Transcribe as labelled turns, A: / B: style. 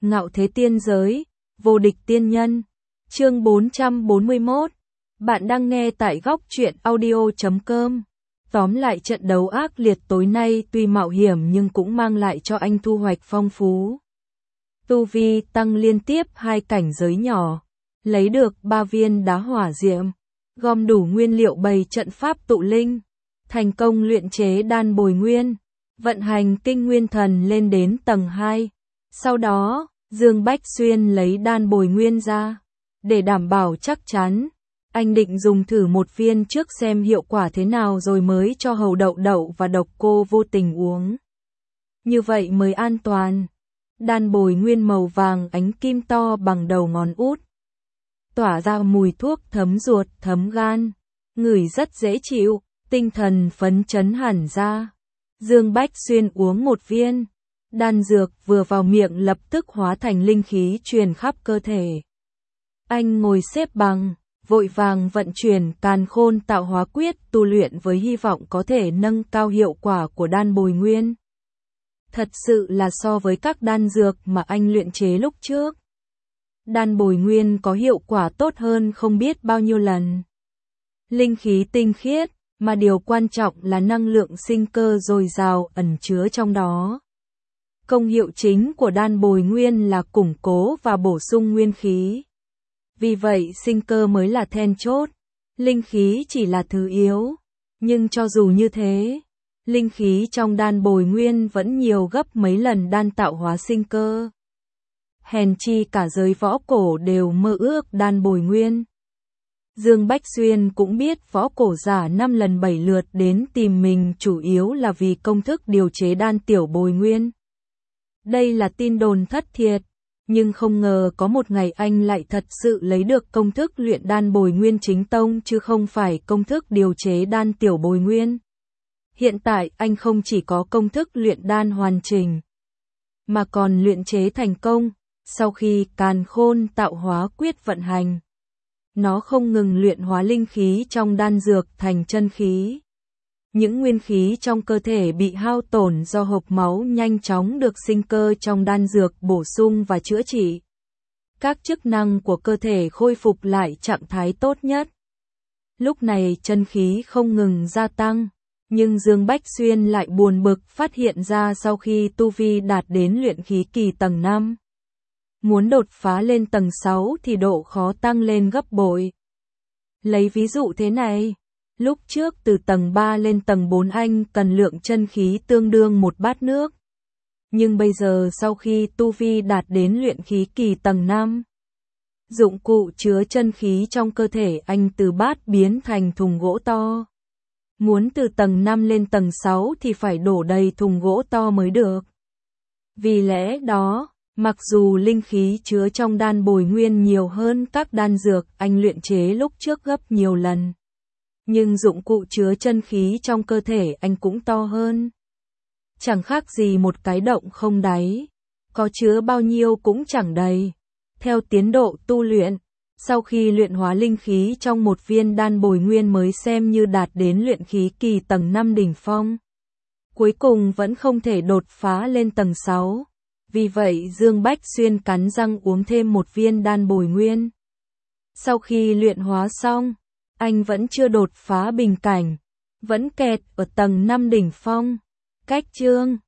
A: Ngạo thế tiên giới, vô địch tiên nhân. Chương 441. Bạn đang nghe tại góc truyện audio.com. Tóm lại trận đấu ác liệt tối nay tuy mạo hiểm nhưng cũng mang lại cho anh thu hoạch phong phú. Tu vi tăng liên tiếp 2 cảnh giới nhỏ, lấy được 3 viên đá hỏa diệm, gom đủ nguyên liệu bày trận pháp tụ linh, thành công luyện chế đan bồi nguyên, vận hành kinh nguyên thần lên đến tầng 2. Sau đó, Dương Bách Xuyên lấy đan bồi nguyên ra, để đảm bảo chắc chắn. Anh định dùng thử một viên trước xem hiệu quả thế nào rồi mới cho Hầu Đậu Đậu và Độc Cô Vô Tình uống. Như vậy mới an toàn. Đan bồi nguyên màu vàng ánh kim to bằng đầu ngón út, tỏa ra mùi thuốc thấm ruột thấm gan, ngửi rất dễ chịu, tinh thần phấn chấn hẳn ra. Dương Bách Xuyên uống một viên, đan dược vừa vào miệng lập tức hóa thành linh khí truyền khắp cơ thể. Anh ngồi xếp bằng, vội vàng vận chuyển Càn Khôn Tạo Hóa Quyết tu luyện với hy vọng có thể nâng cao hiệu quả của đan bồi nguyên. Thật sự là so với các đan dược mà anh luyện chế lúc trước, đan bồi nguyên có hiệu quả tốt hơn không biết bao nhiêu lần. Linh khí tinh khiết, mà điều quan trọng là năng lượng sinh cơ dồi dào ẩn chứa trong đó. Công hiệu chính của đan bồi nguyên là củng cố và bổ sung nguyên khí. Vì vậy sinh cơ mới là then chốt, linh khí chỉ là thứ yếu. Nhưng cho dù như thế, linh khí trong đan bồi nguyên vẫn nhiều gấp mấy lần đan tạo hóa sinh cơ. Hèn chi cả giới võ cổ đều mơ ước đan bồi nguyên. Dương Bách Xuyên cũng biết võ cổ giả 5 lần 7 lượt đến tìm mình chủ yếu là vì công thức điều chế đan tiểu bồi nguyên. Đây là tin đồn thất thiệt, nhưng không ngờ có một ngày anh lại thật sự lấy được công thức luyện đan bồi nguyên chính tông chứ không phải công thức điều chế đan tiểu bồi nguyên. Hiện tại anh không chỉ có công thức luyện đan hoàn chỉnh, mà còn luyện chế thành công. Sau khi Càn Khôn Tạo Hóa Quyết vận hành, nó không ngừng luyện hóa linh khí trong đan dược thành chân khí. Những nguyên khí trong cơ thể bị hao tổn do hộp máu nhanh chóng được sinh cơ trong đan dược bổ sung và chữa trị. Các chức năng của cơ thể khôi phục lại trạng thái tốt nhất. Lúc này chân khí không ngừng gia tăng, nhưng Dương Bách Xuyên lại buồn bực phát hiện ra sau khi tu vi đạt đến luyện khí kỳ tầng 5. Muốn đột phá lên tầng 6 thì độ khó tăng lên gấp bội. Lấy ví dụ thế này, lúc trước từ tầng 3 lên tầng 4 anh cần lượng chân khí tương đương một bát nước. Nhưng bây giờ sau khi tu vi đạt đến luyện khí kỳ tầng 5, dụng cụ chứa chân khí trong cơ thể anh từ bát biến thành thùng gỗ to. Muốn từ tầng 5 lên tầng 6 thì phải đổ đầy thùng gỗ to mới được. Vì lẽ đó, mặc dù linh khí chứa trong đan bồi nguyên nhiều hơn các đan dược anh luyện chế lúc trước gấp nhiều lần, nhưng dụng cụ chứa chân khí trong cơ thể anh cũng to hơn. Chẳng khác gì một cái động không đáy, có chứa bao nhiêu cũng chẳng đầy. Theo tiến độ tu luyện, sau khi luyện hóa linh khí trong một viên đan bồi nguyên mới xem như đạt đến luyện khí kỳ tầng 5 đỉnh phong. Cuối cùng vẫn không thể đột phá lên tầng 6. Vì vậy Dương Bách Xuyên cắn răng uống thêm một viên đan bồi nguyên. Sau khi luyện hóa xong, anh vẫn chưa đột phá bình cảnh, vẫn kẹt ở tầng 5 đỉnh phong. Cách chương